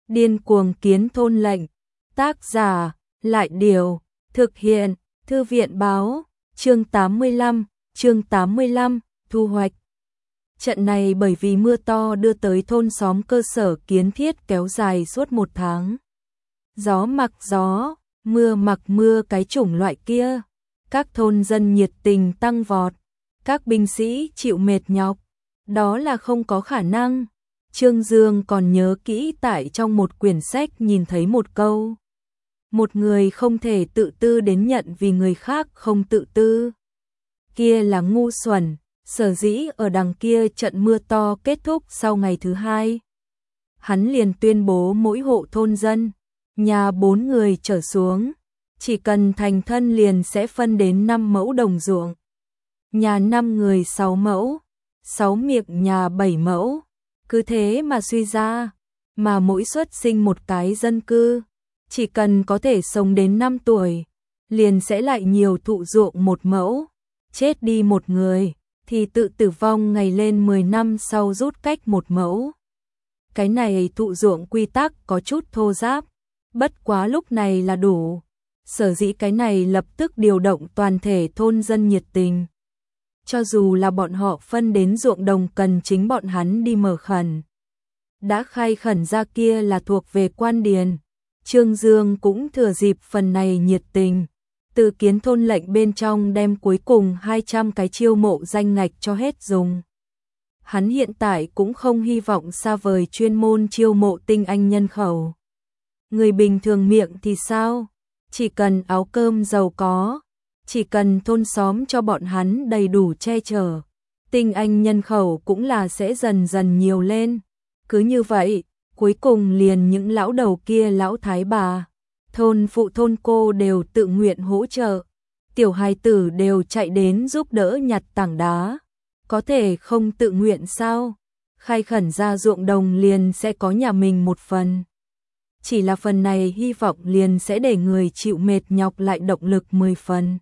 Điên cuồng kiến thôn lệnh. Tác giả, Lại Điều. Thực hiện, Thư viện báo. Chương 85, thu hoạch. Trận này bởi vì mưa to đưa tới thôn xóm cơ sở kiến thiết kéo dài suốt 1 tháng. Gió mặc gió, mưa mặc mưa cái chủng loại kia. Các thôn dân nhiệt tình tăng vọt. Các binh sĩ chịu mệt nhọc. Đó là không có khả năng. Trương Dương còn nhớ kỹ tại trong một quyển sách nhìn thấy một câu. Một người không thể tự tư đến nhận vì người khác không tự tư. Kia là ngu xuẩn. Sở dĩ ở đằng kia trận mưa to kết thúc sau ngày thứ 2. Hắn liền tuyên bố mỗi hộ thôn dân, nhà 4 người trở xuống, chỉ cần thành thân liền sẽ phân đến 5 mẫu đồng ruộng. Nhà 5 người 6 mẫu, 6 miệng nhà 7 mẫu. Cứ thế mà suy ra, mà mỗi xuất sinh một cái dân cư, chỉ cần có thể sống đến 5 tuổi, liền sẽ lại nhiều thụ ruộng 1 mẫu. Chết đi 1 người, thì tự tử vong ngày lên 10 năm sau rút cách 1 mẫu. Cái này thụ ruộng quy tắc có chút thô ráp, bất quá lúc này là đủ. Sở dĩ cái này lập tức điều động toàn thể thôn dân nhiệt tình. Cho dù là bọn họ phân đến ruộng đồng cần chính bọn hắn đi mở khẩn. Đã khai khẩn ra kia là thuộc về quan điền. Trương Dương cũng thừa dịp phần này nhiệt tình. Từ kiến thôn lệnh bên trong đem cuối cùng 200 cái chiêu mộ danh ngạch cho hết dùng. Hắn hiện tại cũng không hy vọng xa vời chuyên môn chiêu mộ tinh anh nhân khẩu. Người bình thường miệng thì sao? Chỉ cần áo cơm giàu có, chỉ cần thôn xóm cho bọn hắn đầy đủ che chở, tinh anh nhân khẩu cũng là sẽ dần dần nhiều lên. Cứ như vậy, cuối cùng liền những lão đầu kia lão thái bà, thôn phụ thôn cô đều tự nguyện hỗ trợ, tiểu hài tử đều chạy đến giúp đỡ nhặt tảng đá. Có thể không tự nguyện sao? Khai khẩn ra ruộng đồng liền sẽ có nhà mình một phần. Chỉ là phần này hy vọng liền sẽ để người chịu mệt nhọc lại động lực 10 phần.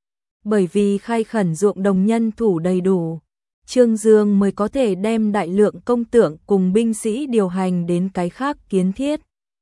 Bởi vì khai khẩn ruộng đồng nhân thủ đầy đủ, Trương Dương mới có thể đem đại lượng công tượng cùng binh sĩ điều hành đến cái khác kiến thiết.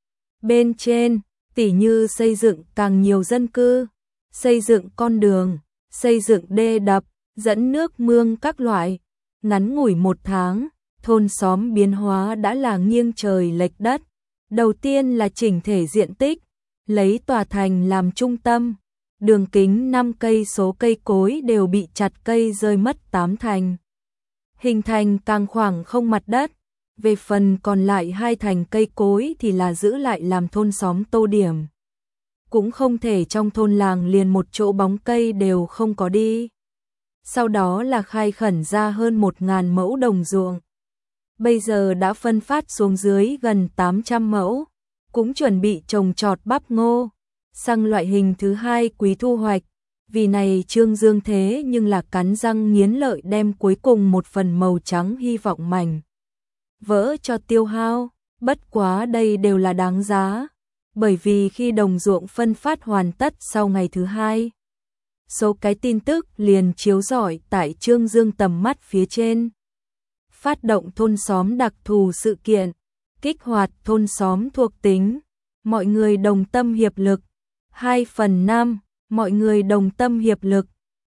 Bên trên, tỉ như xây dựng càng nhiều dân cư, xây dựng con đường, xây dựng đê đập, dẫn nước mương các loại. Ngắn ngủi 1 tháng, thôn xóm biến hóa đã là nghiêng trời lệch đất. Đầu tiên là chỉnh thể diện tích, lấy tòa thành làm trung tâm. Đường kính 5 cây số cây cối đều bị chặt cây rơi mất 8 thành. Hình thành càng khoảng không mặt đất. Về phần còn lại 2 thành cây cối thì là giữ lại làm thôn xóm tô điểm. Cũng không thể trong thôn làng liền một chỗ bóng cây đều không có đi. Sau đó là khai khẩn ra hơn 1.000 mẫu đồng ruộng. Bây giờ đã phân phát xuống dưới gần 800 mẫu, cũng chuẩn bị trồng trọt bắp ngô, sang loại hình thứ 2 quý thu hoạch. Vì này Trương Dương thế nhưng là cắn răng nghiến lợi đem cuối cùng một phần màu trắng hy vọng mảnh vỡ cho tiêu hao, bất quá đây đều là đáng giá, bởi vì khi đồng ruộng phân phát hoàn tất sau ngày thứ 2, số cái tin tức liền chiếu rọi tại Trương Dương tầm mắt phía trên. Phát động thôn xóm đặc thù sự kiện, kích hoạt thôn xóm thuộc tính, mọi người đồng tâm hiệp lực, 2/5, mọi người đồng tâm hiệp lực,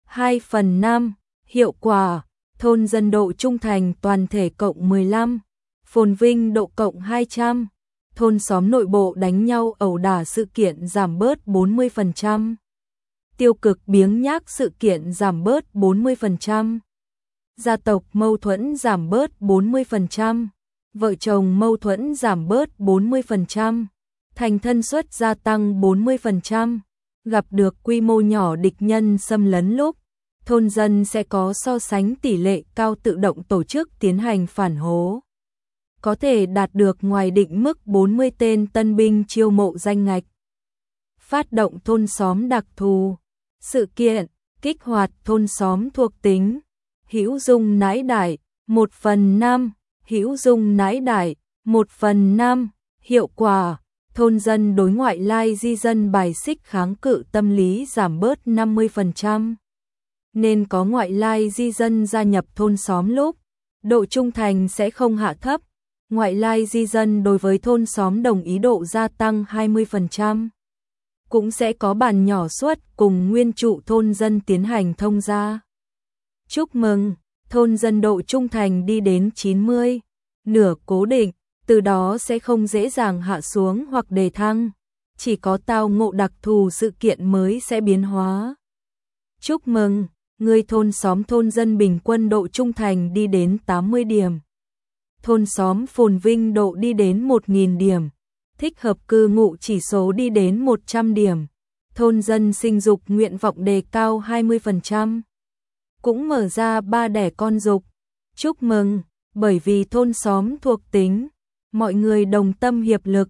2/5, hiệu quả, thôn dân độ trung thành toàn thể cộng 15, phồn vinh độ cộng 200, thôn xóm nội bộ đánh nhau ẩu đả sự kiện giảm bớt 40%, tiêu cực biếng nhác sự kiện giảm bớt 40%. Gia tộc mâu thuẫn giảm bớt 40%, vợ chồng mâu thuẫn giảm bớt 40%, thành thân suất gia tăng 40%, gặp được quy mô nhỏ địch nhân xâm lấn lúc, thôn dân sẽ có so sánh tỷ lệ cao tự động tổ chức tiến hành phản hố. Có thể đạt được ngoài định mức 40 tên tân binh chiêu mộ danh ngạch. Phát động thôn xóm đặc thù, sự kiện, kích hoạt thôn xóm thuộc tính. Hữu dung nãi đại, 1/5, hữu dung nãi đại, 1/5, hiệu quả, thôn dân đối ngoại lai di dân bài xích kháng cự tâm lý giảm bớt 50%. Nên có ngoại lai di dân gia nhập thôn xóm lúc, độ trung thành sẽ không hạ thấp, ngoại lai di dân đối với thôn xóm đồng ý độ gia tăng 20%. Cũng sẽ có bàn nhỏ suất cùng nguyên trụ thôn dân tiến hành thông gia. Chúc mừng, thôn dân độ trung thành đi đến 90, nửa cố định, từ đó sẽ không dễ dàng hạ xuống hoặc đề thăng, chỉ có tao ngộ đặc thù sự kiện mới sẽ biến hóa. Chúc mừng, người thôn xóm thôn dân bình quân độ trung thành đi đến 80 điểm. Thôn xóm phồn vinh độ đi đến 1.000 điểm. Thích hợp cư ngụ chỉ số đi đến 100 điểm. Thôn dân sinh dục nguyện vọng đề cao 20%. Cũng mở ra 3 đẻ con dục. Chúc mừng, bởi vì thôn xóm thuộc tính, mọi người đồng tâm hiệp lực.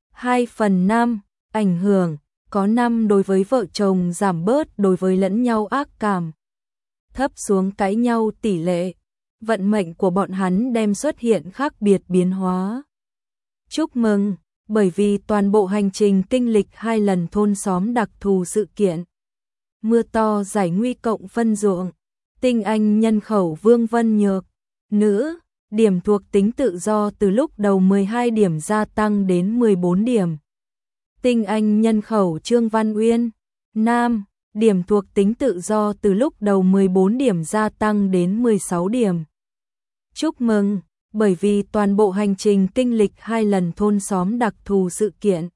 2/5, ảnh hưởng, có 5 đối với vợ chồng giảm bớt đối với lẫn nhau ác cảm. Thấp xuống cãi nhau tỷ lệ. Vận mệnh của bọn hắn đem xuất hiện khác biệt biến hóa. Chúc mừng, bởi vì toàn bộ hành trình kinh lịch 2 lần thôn xóm đặc thù sự kiện. Mưa to giải nguy cộng phân ruộng, tinh anh nhân khẩu Vương Vân Nhược, nữ, điểm thuộc tính tự do từ lúc đầu 12 điểm gia tăng đến 14 điểm. Tinh anh nhân khẩu Trương Văn Uyên, nam, điểm thuộc tính tự do từ lúc đầu 14 điểm gia tăng đến 16 điểm. Chúc mừng, bởi vì toàn bộ hành trình kinh lịch 2 lần thôn xóm đặc thù sự kiện.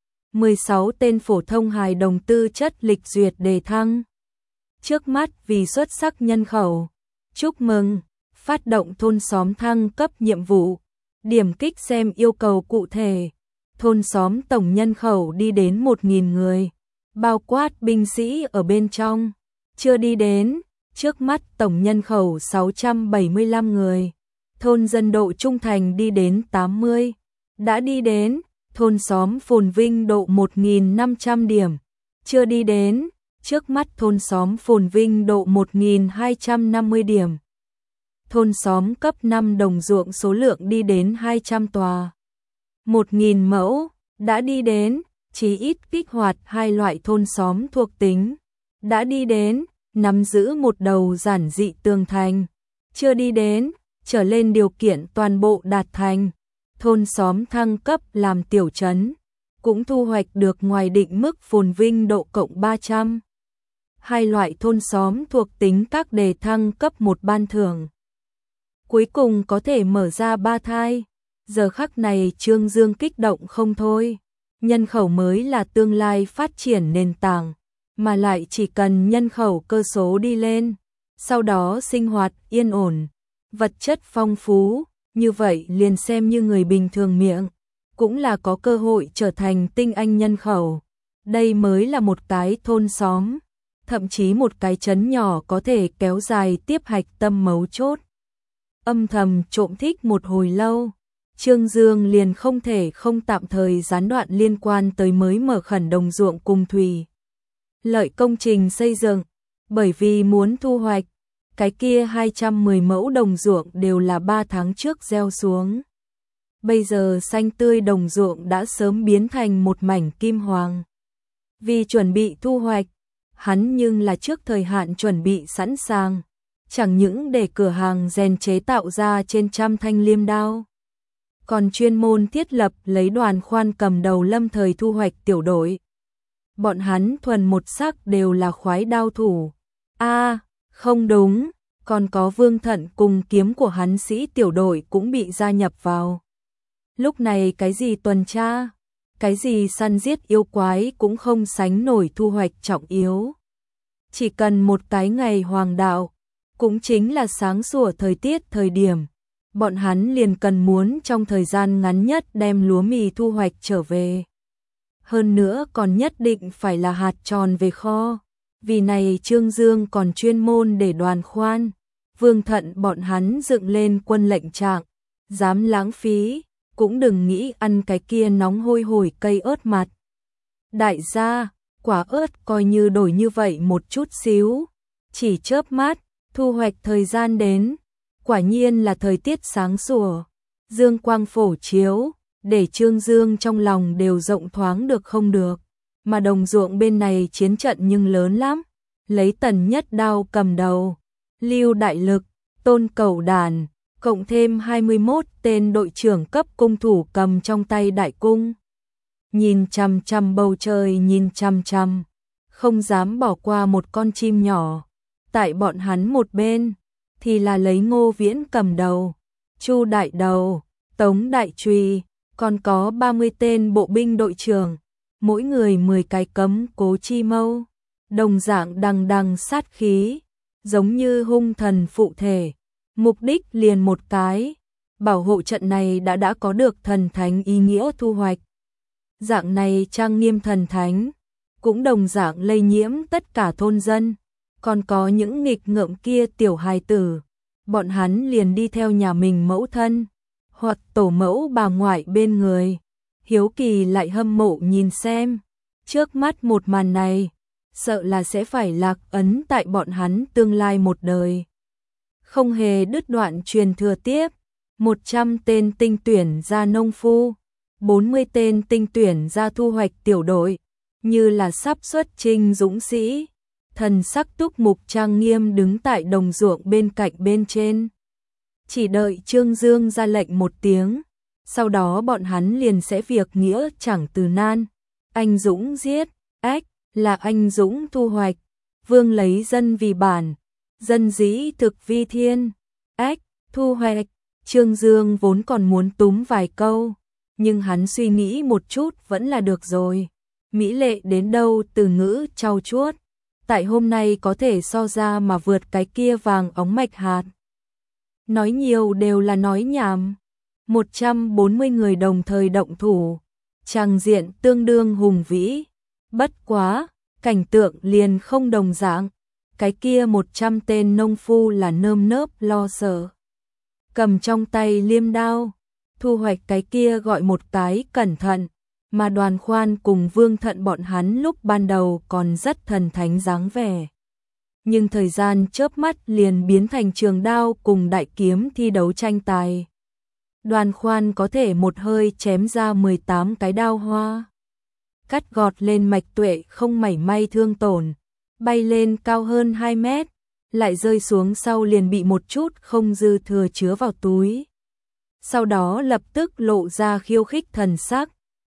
16 tên phổ thông hài đồng tư chất lịch duyệt đề thăng. Trước mắt vì xuất sắc nhân khẩu. Chúc mừng, phát động thôn xóm thăng cấp nhiệm vụ. Điểm kích xem yêu cầu cụ thể. Thôn xóm tổng nhân khẩu đi đến 1.000 người. Bao quát binh sĩ ở bên trong. Chưa đi đến, trước mắt tổng nhân khẩu 675 người. Thôn dân độ trung thành đi đến 80. Đã đi đến, thôn xóm phồn vinh độ 1.500 điểm. Chưa đi đến, trước mắt thôn xóm phồn vinh độ 1.250 điểm. Thôn xóm cấp 5 đồng ruộng số lượng đi đến 200 tòa. 1.000 mẫu, đã đi đến, chí ít kích hoạt 2 loại thôn xóm thuộc tính. Đã đi đến, nắm giữ một đầu giản dị tường thành. Chưa đi đến, trở lên điều kiện toàn bộ đạt thành. Thôn xóm thăng cấp làm tiểu trấn, cũng thu hoạch được ngoài định mức phồn vinh độ cộng 300. 2 loại thôn xóm thuộc tính các đề thăng cấp 1 ban thưởng. Cuối cùng có thể mở ra 3 thai. Giờ khắc này Trương Dương kích động không thôi. Nhân khẩu mới là tương lai phát triển nền tảng, mà lại chỉ cần nhân khẩu cơ số đi lên, sau đó sinh hoạt yên ổn, vật chất phong phú, như vậy liền xem như người bình thường miệng, cũng là có cơ hội trở thành tinh anh nhân khẩu. Đây mới là một cái thôn xóm, thậm chí một cái trấn nhỏ có thể kéo dài tiếp hạch tâm mấu chốt. Âm thầm trộm thích một hồi lâu, Trương Dương liền không thể không tạm thời gián đoạn liên quan tới mới mở khẩn đồng ruộng cùng thủy lợi công trình xây dựng, bởi vì muốn thu hoạch, cái kia 210 mẫu đồng ruộng đều là 3 tháng trước gieo xuống. Bây giờ xanh tươi đồng ruộng đã sớm biến thành một mảnh kim hoàng. Vì chuẩn bị thu hoạch, hắn nhưng là trước thời hạn chuẩn bị sẵn sàng, chẳng những để cửa hàng rèn chế tạo ra trên 100 thanh liêm đao, còn chuyên môn thiết lập lấy đoàn khoan cầm đầu lâm thời thu hoạch tiểu đội. Bọn hắn thuần một sắc đều là khoái đao thủ. Không đúng, còn có Vương Thận cùng kiếm của hắn sĩ tiểu đội cũng bị gia nhập vào. Lúc này cái gì tuần tra, cái gì săn giết yêu quái cũng không sánh nổi thu hoạch trọng yếu. Chỉ cần một cái ngày hoàng đạo, cũng chính là sáng sủa thời tiết thời điểm, bọn hắn liền cần muốn trong thời gian ngắn nhất đem lúa mì thu hoạch trở về. Hơn nữa còn nhất định phải là hạt tròn về kho. Vì này Trương Dương còn chuyên môn để đoàn khoan, Vương Thận bọn hắn dựng lên quân lệnh trạng, dám lãng phí, cũng đừng nghĩ ăn cái kia nóng hôi hổi cây ớt mặt. Đại gia, quả ớt coi như đổi như vậy một chút xíu, chỉ chớp mắt, thu hoạch thời gian đến, quả nhiên là thời tiết sáng sủa, dương quang phổ chiếu, để Trương Dương trong lòng đều rộng thoáng được không được. Mà đồng ruộng bên này chiến trận nhưng lớn lắm, lấy Tần Nhất Đao cầm đầu, Lưu Đại Lực, Tôn Cẩu Đàn, cộng thêm 21 tên đội trưởng cấp cung thủ cầm trong tay đại cung. Nhìn chằm chằm bầu trời, nhìn chằm chằm, không dám bỏ qua một con chim nhỏ. Tại bọn hắn một bên thì là lấy Ngô Viễn cầm đầu, Chu đại đầu, Tống đại trùy, còn có 30 tên bộ binh đội trưởng, mỗi người 10 cái cấm cố chi mâu, đồng dạng đằng đằng sát khí, giống như hung thần phụ thể, mục đích liền một cái, bảo hộ trận này đã có được thần thánh ý nghĩa thu hoạch. Dạng này trang nghiêm thần thánh, cũng đồng dạng lây nhiễm tất cả thôn dân, còn có những nghịch ngợm kia tiểu hài tử, bọn hắn liền đi theo nhà mình mẫu thân, hoặc tổ mẫu bà ngoại bên người, hiếu kỳ lại hâm mộ nhìn xem, trước mắt một màn này, sợ là sẽ phải lạc ấn tại bọn hắn tương lai một đời. Không hề đứt đoạn truyền thừa tiếp, 100 tên tinh tuyển ra nông phu, 40 tên tinh tuyển ra thu hoạch tiểu đội, như là sắp xuất chinh dũng sĩ, thần sắc túc mục trang nghiêm đứng tại đồng ruộng bên cạnh bên trên. Chỉ đợi Trương Dương ra lệnh một tiếng, sau đó bọn hắn liền sẽ việc nghĩa chẳng từ nan, anh dũng giết, ách, là anh dũng thu hoạch, vương lấy dân vì bản, dân dĩ thực vi thiên, ách, thu hoạch. Trương Dương vốn còn muốn túm vài câu, nhưng hắn suy nghĩ một chút vẫn là được rồi. Mỹ lệ đến đâu từ ngữ trau chuốt, tại hôm nay có thể so ra mà vượt cái kia vàng óng mạch hạt. Nói nhiều đều là nói nhảm. 140 người đồng thời động thủ, tràng diện tương đương hùng vĩ. Bất quá, cảnh tượng liền không đồng dạng. Cái kia 100 tên nông phu là nơm nớp lo sợ, cầm trong tay liêm đao, thu hoạch cái kia gọi một cái cẩn thận, mà Đoàn Khoan cùng Vương Thận bọn hắn lúc ban đầu còn rất thần thánh dáng vẻ. Nhưng thời gian chớp mắt liền biến thành trường đao cùng đại kiếm thi đấu tranh tài. Đoàn Khoan có thể một hơi chém ra 18 cái đao hoa, cắt gọt lên Mạch Tuệ không mảy may thương tổn, bay lên cao hơn 2 mét, lại rơi xuống sau liền bị một chút không dư thừa chứa vào túi. Sau đó lập tức lộ ra khiêu khích thần sắc,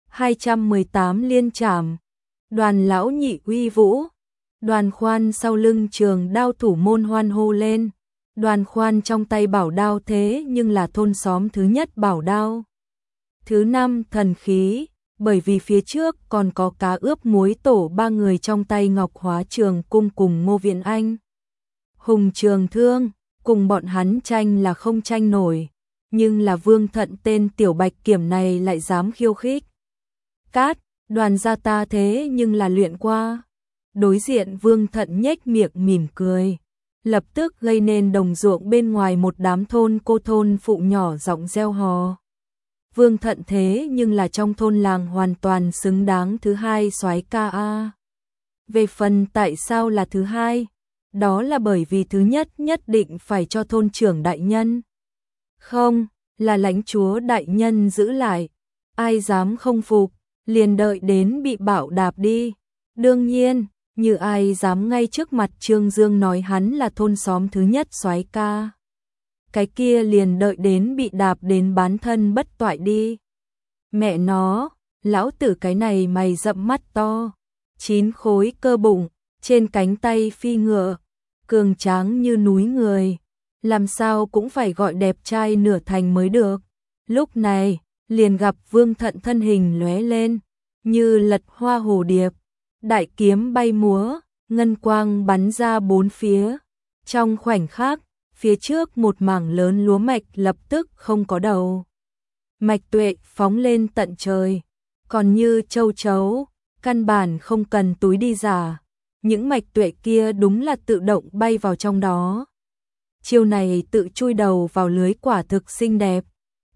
218 liên trảm, Đoàn lão nhị uy vũ. Đoàn Khoan sau lưng trường đao thủ môn hoan hô lên. Đoàn Khoan trong tay bảo đao thế nhưng là thôn xóm thứ nhất bảo đao. Thứ 5 thần khí, bởi vì phía trước còn có cá ướp muối tổ 3 người trong tay Ngọc Hóa Trường Cung cùng Ngô Viễn Anh. Hùng Trường Thương, cùng bọn hắn tranh là không tranh nổi, nhưng là Vương Thận tên tiểu bạch kiểm này lại dám khiêu khích. Cát, Đoàn gia ta thế nhưng là luyện qua. Đối diện Vương Thận nhếch miệng mỉm cười, lập tức gây nên đồng ruộng bên ngoài một đám thôn cô thôn phụ nhỏ giọng reo hò. Vương Thận thế nhưng là trong thôn làng hoàn toàn xứng đáng thứ hai soái ca a. Về phần tại sao là thứ hai, đó là bởi vì thứ nhất nhất định phải cho thôn trưởng đại nhân. Không, là lãnh chúa đại nhân giữ lại, ai dám không phục, liền đợi đến bị bạo đạp đi. Đương nhiên, như ai dám ngay trước mặt Trương Dương nói hắn là thôn xóm thứ nhất soái ca, cái kia liền đợi đến bị đạp đến bán thân bất toại đi. Mẹ nó, lão tử cái này mày rậm mắt to, 9 khối cơ bụng, trên cánh tay phi ngựa, cường tráng như núi người, làm sao cũng phải gọi đẹp trai nửa thành mới được. Lúc này, liền gặp Vương Thận thân hình lóe lên, như lật hoa hồ điệp, đại kiếm bay múa, ngân quang bắn ra bốn phía. Trong khoảnh khắc, phía trước một mảng lớn lúa mạch lập tức không có đầu. Mạch Tuệ phóng lên tận trời, còn như châu chấu, căn bản không cần túi đi giả. Những mạch tuệ kia đúng là tự động bay vào trong đó. Chiêu này tự chui đầu vào lưới quả thực xinh đẹp.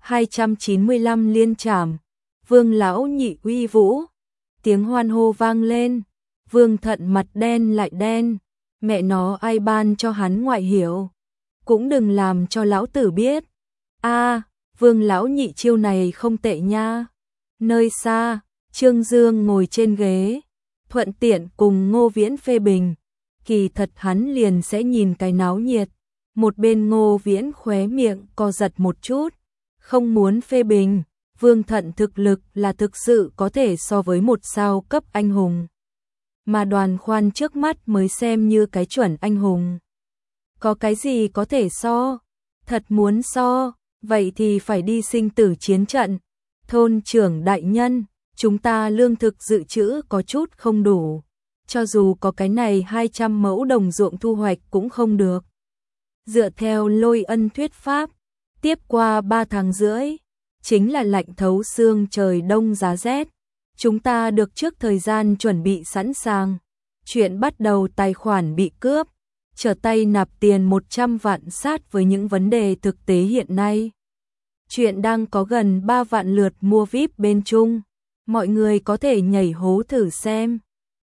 295 liên trảm, Vương lão nhị uy vũ. Tiếng hoan hô vang lên, Vương Thận mặt đen lại đen, mẹ nó ai ban cho hắn ngoại hiệu, cũng đừng làm cho lão tử biết. A, Vương lão nhị chiêu này không tệ nha. Nơi xa, Trương Dương ngồi trên ghế, thuận tiện cùng Ngô Viễn phê bình, kỳ thật hắn liền sẽ nhìn cái náo nhiệt, Một bên Ngô Viễn khóe miệng co giật một chút, không muốn phê bình, Vương Thận thực lực là thực sự có thể so với một sao cấp anh hùng. Mà Đoàn Khoan trước mắt mới xem như cái chuẩn anh hùng. Có cái gì có thể so? Thật muốn so, vậy thì phải đi sinh tử chiến trận. Thôn trưởng đại nhân, chúng ta lương thực dự trữ có chút không đủ. Cho dù có cái này 200 mẫu đồng ruộng thu hoạch cũng không được. Dựa theo Lôi Ân thuyết pháp, tiếp qua 3 tháng rưỡi, chính là lạnh thấu xương trời đông giá rét. Chúng ta được trước thời gian chuẩn bị sẵn sàng. Chuyện bắt đầu tài khoản bị cướp, trở tay nạp tiền 100 vạn sát với những vấn đề thực tế hiện nay. Chuyện đang có gần 3 vạn lượt mua VIP bên Trung. Mọi người có thể nhảy hố thử xem.